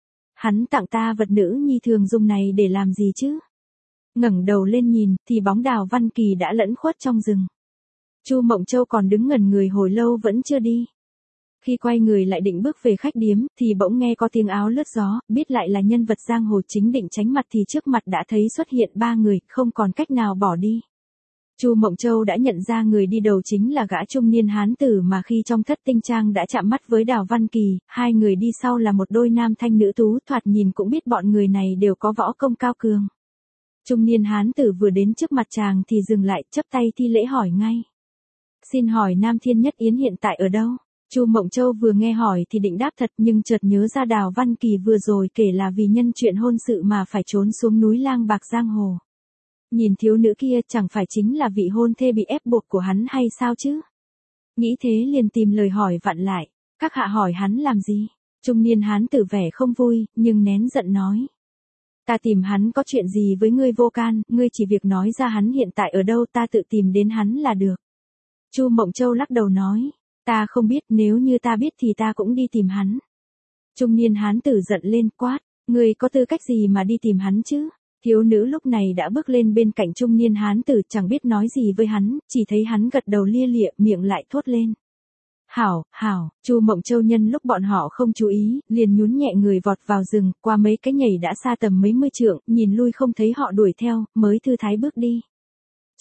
Hắn tặng ta vật nữ nhi thường dùng này để làm gì chứ? Ngẩng đầu lên nhìn, thì bóng Đào Văn Kỳ đã lẫn khuất trong rừng. Chu Mộng Châu còn đứng ngẩn người hồi lâu vẫn chưa đi. Khi quay người lại định bước về khách điếm, thì bỗng nghe có tiếng áo lướt gió, biết lại là nhân vật giang hồ, chính định tránh mặt thì trước mặt đã thấy xuất hiện ba người, không còn cách nào bỏ đi. Chu Mộng Châu đã nhận ra người đi đầu chính là gã trung niên hán tử mà khi trong thất tinh trang đã chạm mắt với Đào Văn Kỳ, hai người đi sau là một đôi nam thanh nữ tú, thoạt nhìn cũng biết bọn người này đều có võ công cao cường. Trung niên hán tử vừa đến trước mặt chàng thì dừng lại, chắp tay thi lễ hỏi ngay. Xin hỏi Nam Thiên Nhất Yến hiện tại ở đâu? Chu Mộng Châu vừa nghe hỏi thì định đáp thật nhưng chợt nhớ ra Đào Văn Kỳ vừa rồi kể là vì nhân chuyện hôn sự mà phải trốn xuống núi lang bạc giang hồ. Nhìn thiếu nữ kia chẳng phải chính là vị hôn thê bị ép buộc của hắn hay sao chứ? Nghĩ thế liền tìm lời hỏi vặn lại. Các hạ hỏi hắn làm gì? Trung niên hán tử vẻ không vui, nhưng nén giận nói. Ta tìm hắn có chuyện gì với ngươi vô can, ngươi chỉ việc nói ra hắn hiện tại ở đâu ta tự tìm đến hắn là được. Chu Mộng Châu lắc đầu nói. Ta không biết, nếu như ta biết thì ta cũng đi tìm hắn. Trung niên hán tử giận lên quát. Ngươi có tư cách gì mà đi tìm hắn chứ? Thiếu nữ lúc này đã bước lên bên cạnh trung niên hán tử, chẳng biết nói gì với hắn, chỉ thấy hắn gật đầu lia lịa, miệng lại thốt lên. Hảo, hảo, Chu Mộng Châu nhân lúc bọn họ không chú ý, liền nhún nhẹ người vọt vào rừng, qua mấy cái nhảy đã xa tầm mấy mươi trượng, nhìn lui không thấy họ đuổi theo, mới thư thái bước đi.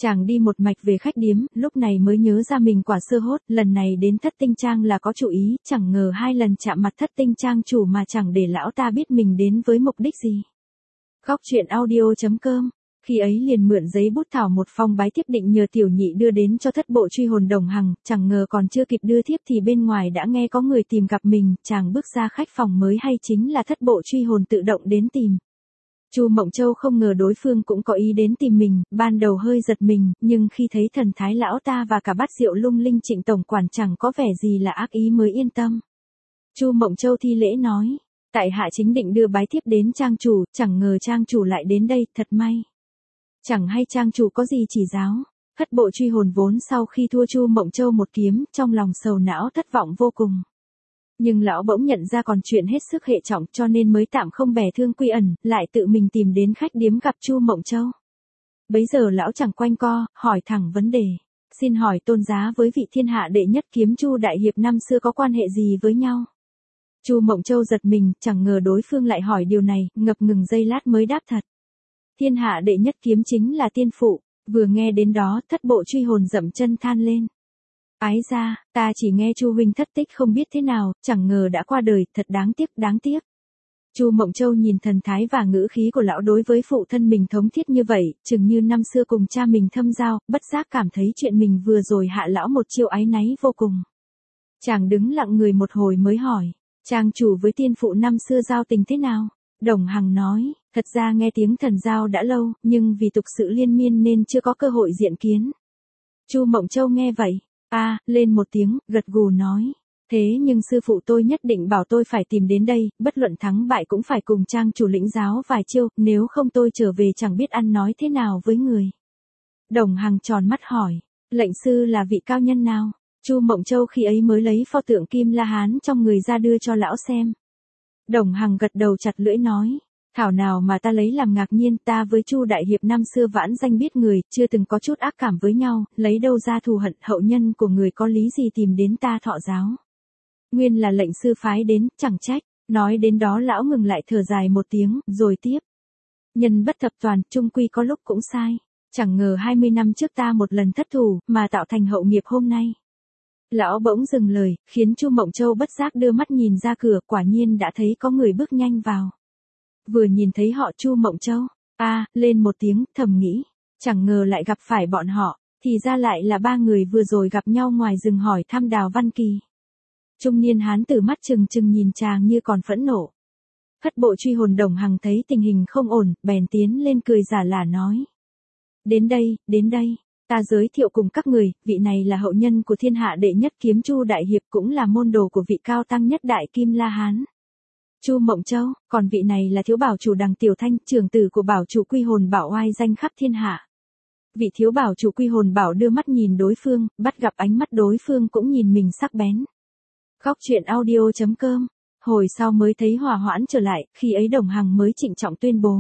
Chàng đi một mạch về khách điếm, lúc này mới nhớ ra mình quả sơ hốt, lần này đến Thất Tinh Trang là có chủ ý, chẳng ngờ hai lần chạm mặt Thất Tinh Trang chủ mà chẳng để lão ta biết mình đến với mục đích gì. Góc truyện audio chấm com. Khi ấy liền mượn giấy bút thảo một phong bái thiếp định nhờ tiểu nhị đưa đến cho thất bộ truy hồn Đồng Hằng, chẳng ngờ còn chưa kịp đưa thiếp thì bên ngoài đã nghe có người tìm gặp mình, chàng bước ra khách phòng mới hay chính là thất bộ truy hồn tự động đến tìm. Chu Mộng Châu không ngờ đối phương cũng có ý đến tìm mình, ban đầu hơi giật mình, nhưng khi thấy thần thái lão ta và cả bát rượu lung linh Trịnh tổng quản chẳng có vẻ gì là ác ý mới yên tâm. Chu Mộng Châu thi lễ nói, tại hạ chính định đưa bái thiếp đến trang chủ, chẳng ngờ trang chủ lại đến đây, thật may. Chẳng hay trang chủ có gì chỉ giáo. Thất bộ truy hồn vốn sau khi thua Chu Mộng Châu một kiếm, trong lòng sầu não thất vọng vô cùng. Nhưng lão bỗng nhận ra còn chuyện hết sức hệ trọng cho nên mới tạm không bè thương quy ẩn, lại tự mình tìm đến khách điếm gặp Chu Mộng Châu. Bấy giờ lão chẳng quanh co, hỏi thẳng vấn đề. Xin hỏi tôn giá với vị thiên hạ đệ nhất kiếm Chu đại hiệp năm xưa có quan hệ gì với nhau? Chu Mộng Châu giật mình, chẳng ngờ đối phương lại hỏi điều này, ngập ngừng giây lát mới đáp thật. Thiên hạ đệ nhất kiếm chính là tiên phụ. Vừa nghe đến đó, thất bộ truy hồn dậm chân than lên. Ái ra, ta chỉ nghe Chu huynh thất tích không biết thế nào, chẳng ngờ đã qua đời, thật đáng tiếc, đáng tiếc. Chu Mộng Châu nhìn thần thái và ngữ khí của lão đối với phụ thân mình thống thiết như vậy, chừng như năm xưa cùng cha mình thâm giao, bất giác cảm thấy chuyện mình vừa rồi hạ lão một chiêu áy náy vô cùng. Chàng đứng lặng người một hồi mới hỏi, trang chủ với tiên phụ năm xưa giao tình thế nào? Đồng Hằng nói, thật ra nghe tiếng thần giao đã lâu, nhưng vì tục sự liên miên nên chưa có cơ hội diện kiến. Chu Mộng Châu nghe vậy, a, lên một tiếng, gật gù nói, thế nhưng sư phụ tôi nhất định bảo tôi phải tìm đến đây, bất luận thắng bại cũng phải cùng trang chủ lĩnh giáo vài chiêu, nếu không tôi trở về chẳng biết ăn nói thế nào với người. Đồng Hằng tròn mắt hỏi, lệnh sư là vị cao nhân nào? Chu Mộng Châu khi ấy mới lấy pho tượng Kim La Hán trong người ra đưa cho lão xem. Đồng Hằng gật đầu chặt lưỡi nói, thảo nào mà ta lấy làm ngạc nhiên, ta với Chu đại hiệp năm xưa vãn danh biết người, chưa từng có chút ác cảm với nhau, lấy đâu ra thù hận, hậu nhân của người có lý gì tìm đến ta thọ giáo. Nguyên là lệnh sư phái đến, chẳng trách. Nói đến đó lão ngừng lại thở dài một tiếng, rồi tiếp. Nhân bất thập toàn, chung quy có lúc cũng sai. Chẳng ngờ hai mươi năm trước ta một lần thất thủ, mà tạo thành hậu nghiệp hôm nay. Lão bỗng dừng lời, khiến Chu Mộng Châu bất giác đưa mắt nhìn ra cửa, quả nhiên đã thấy có người bước nhanh vào. Vừa nhìn thấy họ Chu Mộng Châu, a, lên một tiếng, thầm nghĩ, chẳng ngờ lại gặp phải bọn họ, thì ra lại là ba người vừa rồi gặp nhau ngoài rừng hỏi thăm Đào Văn Kỳ. Trung niên hán tử mắt trừng trừng nhìn chàng như còn phẫn nộ. Thất bộ truy hồn Đồng Hằng thấy tình hình không ổn, bèn tiến lên cười giả lả nói. Đến đây, đến đây, ta giới thiệu cùng các người, vị này là hậu nhân của thiên hạ đệ nhất kiếm Chu đại hiệp, cũng là môn đồ của vị cao tăng nhất đại Kim La Hán. Chu Mộng Châu, còn vị này là thiếu bảo chủ Đằng Tiểu Thanh, trưởng tử của bảo chủ Quy Hồn Bảo oai danh khắp thiên hạ. Vị thiếu bảo chủ Quy Hồn Bảo đưa mắt nhìn đối phương, bắt gặp ánh mắt đối phương cũng nhìn mình sắc bén. Góc truyện audio chấm com. Hồi sau mới thấy hòa hoãn trở lại, khi ấy Đồng Hằng mới trịnh trọng tuyên bố.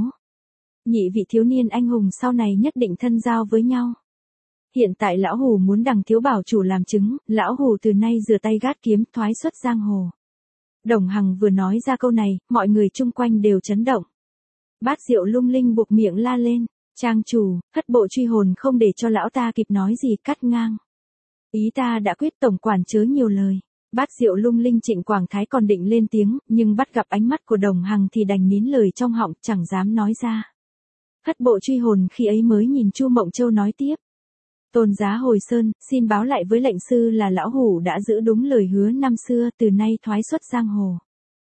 Nhị vị thiếu niên anh hùng sau này nhất định thân giao với nhau. Hiện tại lão hù muốn Đằng thiếu bảo chủ làm chứng, lão hù từ nay rửa tay gác kiếm thoái xuất giang hồ. Đồng Hằng vừa nói ra câu này, mọi người chung quanh đều chấn động. Bát rượu lung linh buộc miệng la lên, trang chủ, thất bộ truy hồn không để cho lão ta kịp nói gì cắt ngang. Ý ta đã quyết, tổng quản chớ nhiều lời. Bát rượu lung linh Trịnh Quảng Thái còn định lên tiếng, nhưng bắt gặp ánh mắt của Đồng Hằng thì đành nín lời trong họng, chẳng dám nói ra. Thất bộ truy hồn khi ấy mới nhìn Chu Mộng Châu nói tiếp. Tôn giá hồi sơn, xin báo lại với lệnh sư là lão hủ đã giữ đúng lời hứa năm xưa, từ nay thoái xuất giang hồ.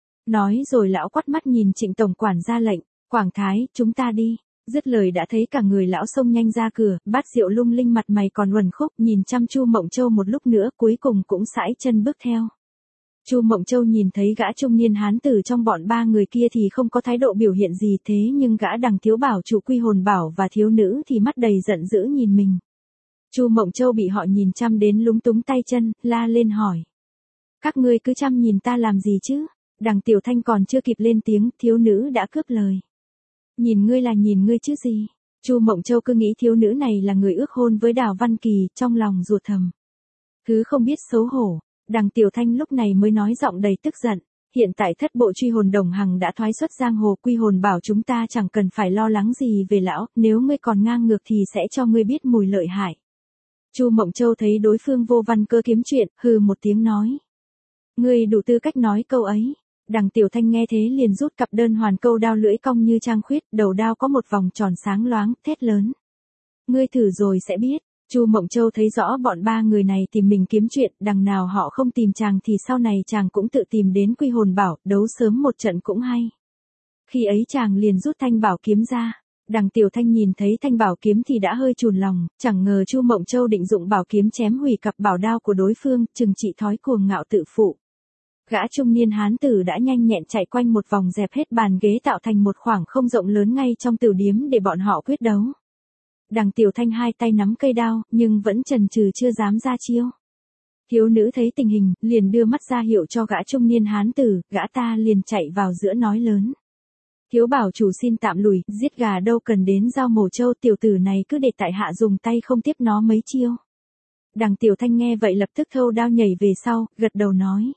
Nói rồi lão quắt mắt nhìn Trịnh tổng quản ra lệnh, Quảng Thái, chúng ta đi. Dứt lời đã thấy cả người lão xông nhanh ra cửa, bát rượu lung linh mặt mày còn uẩn khúc, nhìn chăm Chu Mộng Châu một lúc nữa, cuối cùng cũng sải chân bước theo. Chu Mộng Châu nhìn thấy gã trung niên hán tử trong bọn ba người kia thì không có thái độ biểu hiện gì, thế nhưng gã Đằng thiếu bảo chủ Quy Hồn Bảo và thiếu nữ thì mắt đầy giận dữ nhìn mình. Chu Mộng Châu bị họ nhìn chăm đến lúng túng tay chân, la lên hỏi. Các ngươi cứ chăm nhìn ta làm gì chứ? Đằng Tiểu Thanh còn chưa kịp lên tiếng, thiếu nữ đã cướp lời. Nhìn ngươi là nhìn ngươi chứ gì? Chu Mộng Châu cứ nghĩ thiếu nữ này là người ước hôn với Đào Văn Kỳ, trong lòng ruột thầm. Cứ không biết xấu hổ, Đằng Tiểu Thanh lúc này mới nói giọng đầy tức giận. hiện tại thất bộ truy hồn đồng hằng đã thoái xuất giang hồ, quy hồn bảo chúng ta chẳng cần phải lo lắng gì về lão, nếu ngươi còn ngang ngược thì sẽ cho ngươi biết mùi lợi hại. Chu Mộng Châu thấy đối phương vô văn cơ kiếm chuyện, hừ một tiếng nói. Ngươi đủ tư cách nói câu ấy. Đằng Tiểu Thanh nghe thế liền rút cặp đơn hoàn câu đao lưỡi cong như trang khuyết, đầu đao có một vòng tròn sáng loáng, thét lớn. Ngươi thử rồi sẽ biết. Chu Mộng Châu thấy rõ bọn ba người này tìm mình kiếm chuyện, đằng nào họ không tìm chàng thì sau này chàng cũng tự tìm đến quy hồn bảo, đấu sớm một trận cũng hay. Khi ấy chàng liền rút thanh bảo kiếm ra. Đằng Tiểu Thanh nhìn thấy thanh bảo kiếm thì đã hơi chùn lòng, chẳng ngờ Chu Mộng Châu định dụng bảo kiếm chém hủy cặp bảo đao của đối phương, chừng trị thói cuồng ngạo tự phụ. Gã trung niên hán tử đã nhanh nhẹn chạy quanh một vòng dẹp hết bàn ghế tạo thành một khoảng không rộng lớn ngay trong tử điếm để bọn họ quyết đấu. Đằng Tiểu Thanh hai tay nắm cây đao, nhưng vẫn chần chừ chưa dám ra chiêu. Thiếu nữ thấy tình hình, liền đưa mắt ra hiệu cho gã trung niên hán tử, gã ta liền chạy vào giữa nói lớn. Thiếu bảo chủ xin tạm lùi, giết gà đâu cần đến dao mổ trâu, tiểu tử này cứ để tại hạ dùng tay không tiếp nó mấy chiêu. Đằng Tiểu Thanh nghe vậy lập tức thâu đao nhảy về sau, gật đầu nói.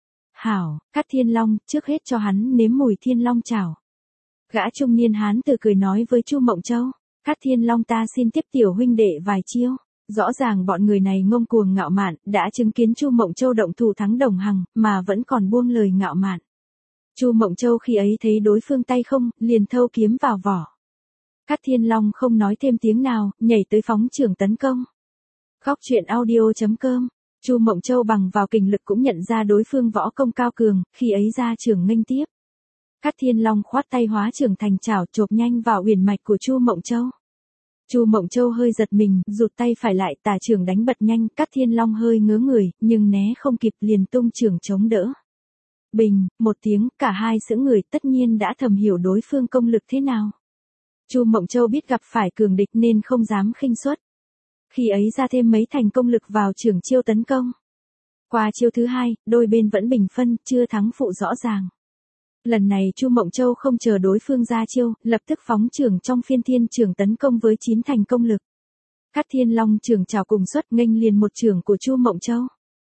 Hảo, Cát Thiên Long, trước hết cho hắn nếm mùi thiên long chảo. Gã trung niên hán tử cười nói với Chu Mộng Châu. Cát Thiên Long ta xin tiếp tiểu huynh đệ vài chiêu. Rõ ràng bọn người này ngông cuồng ngạo mạn, đã chứng kiến Chu Mộng Châu động thủ thắng Đồng Hằng, mà vẫn còn buông lời ngạo mạn. Chu Mộng Châu khi ấy thấy đối phương tay không, liền thâu kiếm vào vỏ. Cát Thiên Long không nói thêm tiếng nào, nhảy tới phóng chưởng tấn công. Khóc chuyện audio chấm com. Chu Mộng Châu bằng vào kình lực cũng nhận ra đối phương võ công cao cường, khi ấy ra chưởng nghênh tiếp. Cát Thiên Long khoát tay hóa chưởng thành chảo chộp nhanh vào uyển mạch của Chu Mộng Châu. Chu Mộng Châu hơi giật mình, rụt tay phải lại, tà chưởng đánh bật nhanh, Cát Thiên Long hơi ngớ người, nhưng né không kịp liền tung chưởng chống đỡ. Bình, một tiếng, cả hai sững người tất nhiên đã thầm hiểu đối phương công lực thế nào. Chu Mộng Châu biết gặp phải cường địch nên không dám khinh suất. Khi ấy ra thêm mấy thành công lực vào chưởng chiêu tấn công. Qua chiêu thứ hai, đôi bên vẫn bình phân, chưa thắng phụ rõ ràng. Lần này Chu Mộng Châu không chờ đối phương ra chiêu, lập tức phóng chưởng trong phiên thiên chưởng tấn công với chín thành công lực. Cát Thiên Long chưởng chảo cùng xuất nghênh liền một chưởng của Chu Mộng Châu.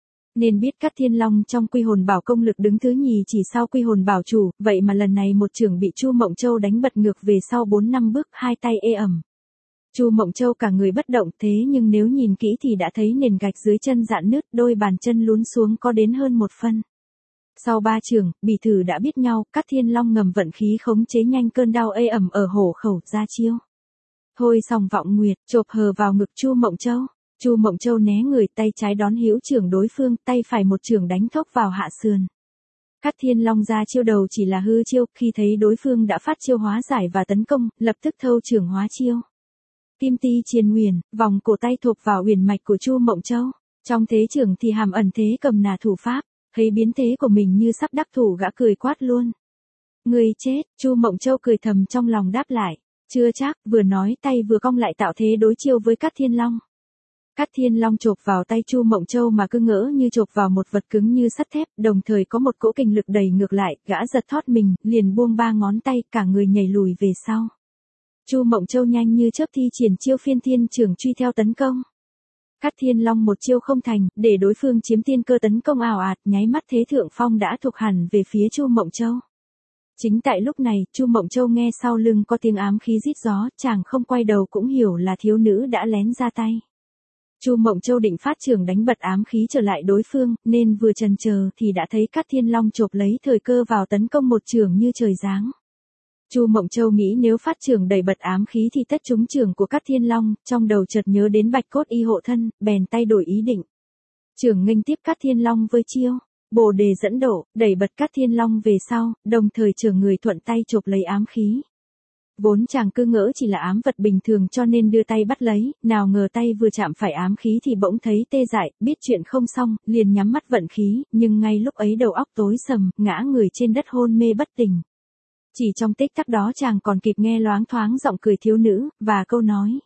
Nên biết Cát Thiên Long trong quy hồn bảo công lực đứng thứ nhì chỉ sau quy hồn bảo chủ, vậy mà lần này một chưởng bị Chu Mộng Châu đánh bật ngược về sau bốn năm bước, hai tay ê ẩm. Chu Mộng Châu cả người bất động, thế nhưng nếu nhìn kỹ thì đã thấy nền gạch dưới chân rạn nứt, đôi bàn chân lún xuống có đến hơn một phân. Sau ba chưởng, bỉ thử đã biết nhau, Cát Thiên Long ngầm vận khí khống chế nhanh cơn đau ê ẩm ở hổ khẩu ra chiêu. Thôi sòng vọng nguyệt, chộp hờ vào ngực Chu Mộng Châu. Chu Mộng Châu né người, tay trái đón hữu chưởng đối phương, tay phải một chưởng đánh thốc vào hạ sườn. Cát Thiên Long ra chiêu đầu chỉ là hư chiêu, khi thấy đối phương đã phát chiêu hóa giải và tấn công, lập tức thâu chưởng hóa chiêu. Kim ti chiên huyền, vòng cổ tay thộp vào huyền mạch của Chu Mộng Châu. Trong thế chưởng thì hàm ẩn thế cầm nà thủ pháp, thấy biến thế của mình như sắp đắc thủ gã cười quát luôn. Người chết, Chu Mộng Châu cười thầm trong lòng đáp lại. Chưa chắc, vừa nói tay vừa cong lại tạo thế đối chiêu với Cát Thiên Long. Cát Thiên Long chộp vào tay Chu Mộng Châu mà cứ ngỡ như chộp vào một vật cứng như sắt thép, đồng thời có một cỗ kình lực đẩy ngược lại, gã giật thót mình, liền buông ba ngón tay, cả người nhảy lùi về sau. Chu Mộng Châu nhanh như chớp thi triển chiêu phiên thiên chưởng truy theo tấn công. Cát Thiên Long một chiêu không thành, để đối phương chiếm tiên cơ tấn công ào ạt, nháy mắt thế thượng phong đã thuộc hẳn về phía Chu Mộng Châu. Chính tại lúc này, Chu Mộng Châu nghe sau lưng có tiếng ám khí rít gió, chàng không quay đầu cũng hiểu là thiếu nữ đã lén ra tay. Chu Mộng Châu định phát chưởng đánh bật ám khí trở lại đối phương, nên vừa chần chờ thì đã thấy Cát Thiên Long chộp lấy thời cơ vào tấn công một chưởng như trời giáng. Chu Mộng Châu nghĩ nếu phát chưởng đẩy bật ám khí thì tất trúng chưởng của Cát Thiên Long, trong đầu chợt nhớ đến Bạch Cốt Y hộ thân, bèn tay đổi ý định. Chưởng nghênh tiếp Cát Thiên Long với chiêu Bồ Đề dẫn đổ, đẩy bật Cát Thiên Long về sau, đồng thời chưởng người thuận tay chộp lấy ám khí. Vốn chàng cứ ngỡ chỉ là ám vật bình thường cho nên đưa tay bắt lấy, nào ngờ tay vừa chạm phải ám khí thì bỗng thấy tê dại, biết chuyện không xong, liền nhắm mắt vận khí, nhưng ngay lúc ấy đầu óc tối sầm, ngã người trên đất hôn mê bất tỉnh. Chỉ trong tích tắc đó chàng còn kịp nghe loáng thoáng giọng cười thiếu nữ, và câu nói.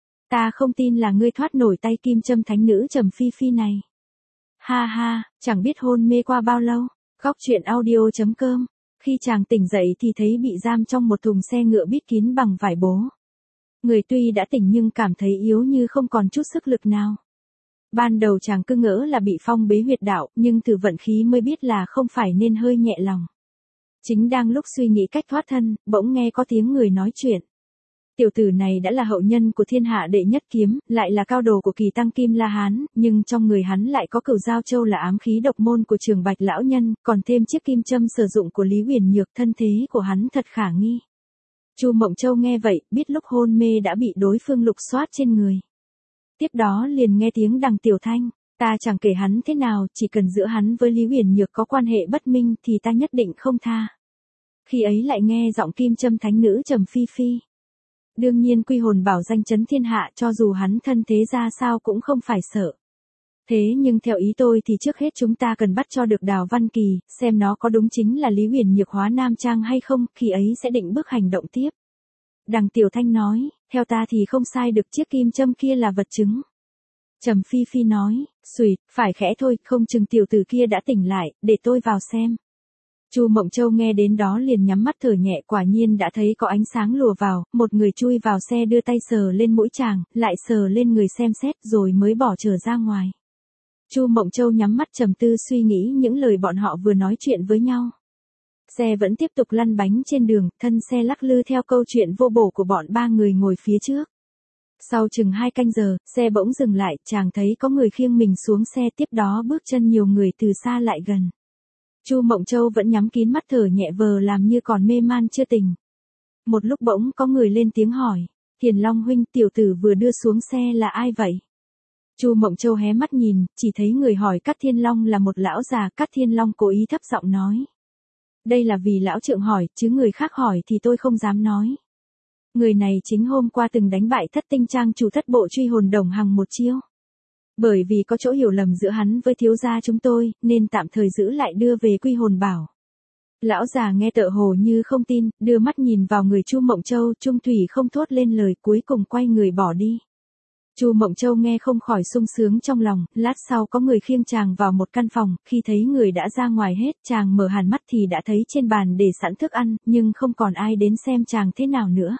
Ta không tin là ngươi thoát nổi tay kim châm thánh nữ Trầm Phi Phi này. Ha ha, chẳng biết hôn mê qua bao lâu. Khóc chuyện audio chấm com. Khi chàng tỉnh dậy thì thấy bị giam trong một thùng xe ngựa bít kín bằng vải bố. Người tuy đã tỉnh nhưng cảm thấy yếu như không còn chút sức lực nào. Ban đầu chàng cứ ngỡ là bị phong bế huyệt đạo, nhưng thử vận khí mới biết là không phải nên hơi nhẹ lòng. Chính đang lúc suy nghĩ cách thoát thân, bỗng nghe có tiếng người nói chuyện. Tiểu tử này đã là hậu nhân của thiên hạ đệ nhất kiếm, lại là cao đồ của kỳ tăng Kim La Hán, nhưng trong người hắn lại có cửu giao châu là ám khí độc môn của Trường Bạch lão nhân, còn thêm chiếc kim châm sử dụng của Lý Huyền Nhược, thân thế của hắn thật khả nghi. Chu Mộng Châu nghe vậy, biết lúc hôn mê đã bị đối phương lục soát trên người. Tiếp đó liền nghe tiếng Đằng Tiểu Thanh, ta chẳng kể hắn thế nào, chỉ cần giữa hắn với Lý Huyền Nhược có quan hệ bất minh thì ta nhất định không tha. Khi ấy lại nghe giọng kim châm thánh nữ Trầm Phi Phi. Đương nhiên quy hồn bảo danh chấn thiên hạ, cho dù hắn thân thế ra sao cũng không phải sợ. Thế nhưng theo ý tôi thì trước hết chúng ta cần bắt cho được Đào Văn Kỳ, xem nó có đúng chính là Lý Huyền Nhược hóa nam trang hay không, khi ấy sẽ định bước hành động tiếp. Đằng Tiểu Thanh nói, theo ta thì không sai được, chiếc kim châm kia là vật chứng. Trầm Phi Phi nói, xùi, phải khẽ thôi, không chừng tiểu tử kia đã tỉnh lại, để tôi vào xem. Chu Mộng Châu nghe đến đó liền nhắm mắt thở nhẹ, quả nhiên đã thấy có ánh sáng lùa vào, một người chui vào xe đưa tay sờ lên mũi chàng, lại sờ lên người xem xét rồi mới bỏ trở ra ngoài. Chu Mộng Châu nhắm mắt trầm tư suy nghĩ những lời bọn họ vừa nói chuyện với nhau. Xe vẫn tiếp tục lăn bánh trên đường, thân xe lắc lư theo câu chuyện vô bổ của bọn ba người ngồi phía trước. Sau chừng hai canh giờ, xe bỗng dừng lại, chàng thấy có người khiêng mình xuống xe, tiếp đó bước chân nhiều người từ xa lại gần. Chu Mộng Châu vẫn nhắm kín mắt thở nhẹ vờ làm như còn mê man chưa tỉnh. Một lúc bỗng có người lên tiếng hỏi, Thiền Long huynh, tiểu tử vừa đưa xuống xe là ai vậy? Chu Mộng Châu hé mắt nhìn, chỉ thấy người hỏi Cát Thiên Long là một lão già. Cát Thiên Long cố ý thấp giọng nói, đây là vì lão trượng hỏi, chứ người khác hỏi thì tôi không dám nói. Người này chính hôm qua từng đánh bại Thất Tinh Trang chủ Thất Bộ Truy Hồn Đồng Hằng một chiêu. Bởi vì có chỗ hiểu lầm giữa hắn với thiếu gia chúng tôi, nên tạm thời giữ lại đưa về Quy Hồn Bảo. Lão già nghe tựa hồ như không tin, đưa mắt nhìn vào người Chu Mộng Châu, trung thủy không thốt lên lời, cuối cùng quay người bỏ đi. Chu Mộng Châu nghe không khỏi sung sướng trong lòng, lát sau có người khiêng chàng vào một căn phòng, khi thấy người đã ra ngoài hết, chàng mở hẳn mắt thì đã thấy trên bàn để sẵn thức ăn, nhưng không còn ai đến xem chàng thế nào nữa.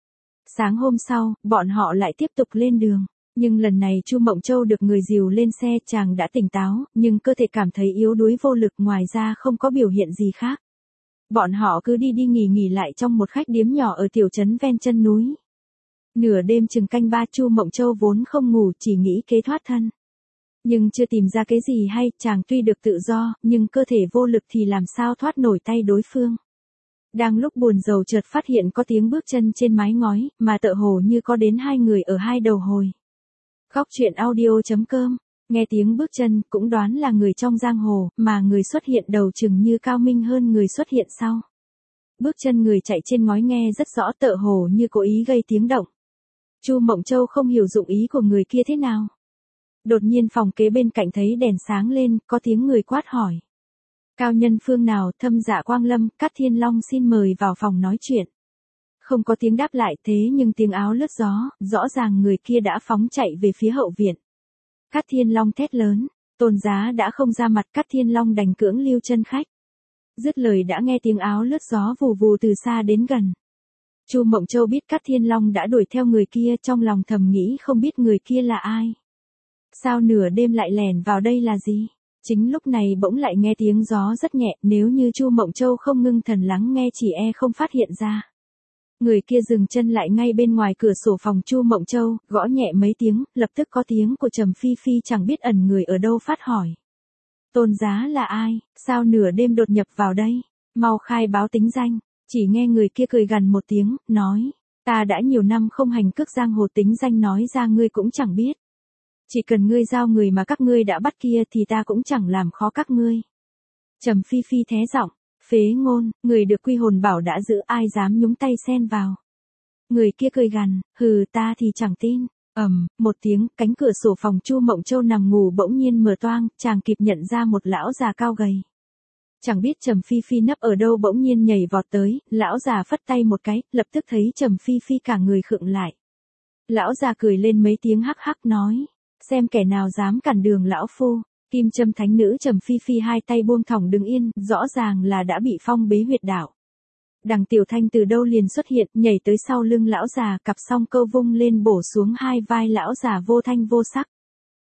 Sáng hôm sau, bọn họ lại tiếp tục lên đường. Nhưng lần này Chu Mộng Châu được người dìu lên xe, chàng đã tỉnh táo, nhưng cơ thể cảm thấy yếu đuối vô lực, ngoài ra không có biểu hiện gì khác. Bọn họ cứ đi đi nghỉ nghỉ lại trong một khách điếm nhỏ ở tiểu trấn ven chân núi. Nửa đêm chừng canh ba, Chu Mộng Châu vốn không ngủ, chỉ nghĩ kế thoát thân. Nhưng chưa tìm ra cái gì hay, chàng tuy được tự do, nhưng cơ thể vô lực thì làm sao thoát nổi tay đối phương. Đang lúc buồn rầu chợt phát hiện có tiếng bước chân trên mái ngói, mà tựa hồ như có đến hai người ở hai đầu hồi. Góc truyện audio chấm com, nghe tiếng bước chân cũng đoán là người trong giang hồ, mà người xuất hiện đầu chừng như cao minh hơn người xuất hiện sau. Bước chân người chạy trên ngói nghe rất rõ, tựa hồ như cố ý gây tiếng động. Chu Mộng Châu không hiểu dụng ý của người kia thế nào. Đột nhiên phòng kế bên cạnh thấy đèn sáng lên, có tiếng người quát hỏi. Cao nhân phương nào? Thâm Dạ Quang Lâm. Cát Thiên Long xin mời vào phòng nói chuyện. Không có tiếng đáp lại, thế nhưng tiếng áo lướt gió, rõ ràng người kia đã phóng chạy về phía hậu viện. Cát Thiên Long thét lớn, Tôn Giá đã không ra mặt. Cát Thiên Long đành cưỡng lưu chân khách. Dứt lời đã nghe tiếng áo lướt gió vù vù từ xa đến gần. Chu Mộng Châu biết Cát Thiên Long đã đuổi theo người kia, trong lòng thầm nghĩ không biết người kia là ai. Sao nửa đêm lại lẻn vào đây là gì? Chính lúc này bỗng lại nghe tiếng gió rất nhẹ, nếu như Chu Mộng Châu không ngưng thần lắng nghe chỉ e không phát hiện ra. Người kia dừng chân lại ngay bên ngoài cửa sổ phòng Chu Mộng Châu, gõ nhẹ mấy tiếng, lập tức có tiếng của Trầm Phi Phi chẳng biết ẩn người ở đâu phát hỏi. Tôn Giá là ai, sao nửa đêm đột nhập vào đây, mau khai báo tính danh. Chỉ nghe người kia cười gằn một tiếng, nói, ta đã nhiều năm không hành cước giang hồ, tính danh nói ra ngươi cũng chẳng biết. Chỉ cần ngươi giao người mà các ngươi đã bắt kia thì ta cũng chẳng làm khó các ngươi. Trầm Phi Phi thé giọng, phế ngôn, người được Quy Hồn Bảo đã giữ, ai dám nhúng tay xen vào. Người kia cười gằn, hừ, ta thì chẳng tin. Ầm, một tiếng, cánh cửa sổ phòng Chu Mộng Châu nằm ngủ bỗng nhiên mở toang, chàng kịp nhận ra một lão già cao gầy. Chẳng biết Trầm Phi Phi nấp ở đâu bỗng nhiên nhảy vọt tới, lão già phất tay một cái, lập tức thấy Trầm Phi Phi cả người khựng lại. Lão già cười lên mấy tiếng hắc hắc nói, xem kẻ nào dám cản đường lão phu. Kim châm thánh nữ Trầm Phi Phi hai tay buông thõng đứng yên, rõ ràng là đã bị phong bế huyệt đạo. Đằng Tiểu Thanh từ đâu liền xuất hiện, nhảy tới sau lưng lão già, cặp song câu vung lên bổ xuống hai vai lão già vô thanh vô sắc.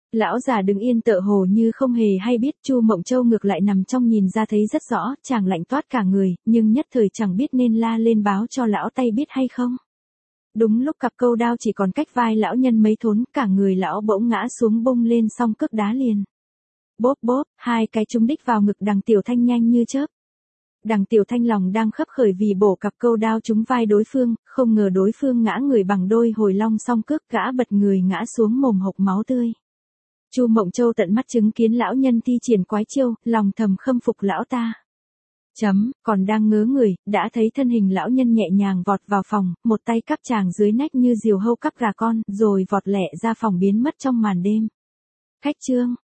Lão già đứng yên tựa hồ như không hề hay biết, Chu Mộng Châu ngược lại nằm trong nhìn ra thấy rất rõ, chàng lạnh toát cả người, nhưng nhất thời chẳng biết nên la lên báo cho lão tay biết hay không. Đúng lúc cặp câu đao chỉ còn cách vai lão nhân mấy thốn, cả người lão bỗng ngã xuống bung lên song cước đá liền. Bốp bốp, hai cái trúng đích vào ngực Đằng Tiểu Thanh nhanh như chớp. Đằng Tiểu Thanh lòng đang khấp khởi vì bổ cặp câu đao trúng vai đối phương, không ngờ đối phương ngã người bằng đôi hồi long song cước, gã bật người ngã xuống mồm hộc máu tươi. Chu Mộng Châu tận mắt chứng kiến lão nhân thi triển quái chiêu, lòng thầm khâm phục lão ta. Chấm, còn đang ngớ người, đã thấy thân hình lão nhân nhẹ nhàng vọt vào phòng, một tay cắp chàng dưới nách như diều hâu cắp gà con, rồi vọt lẹ ra phòng biến mất trong màn đêm. Khách trương,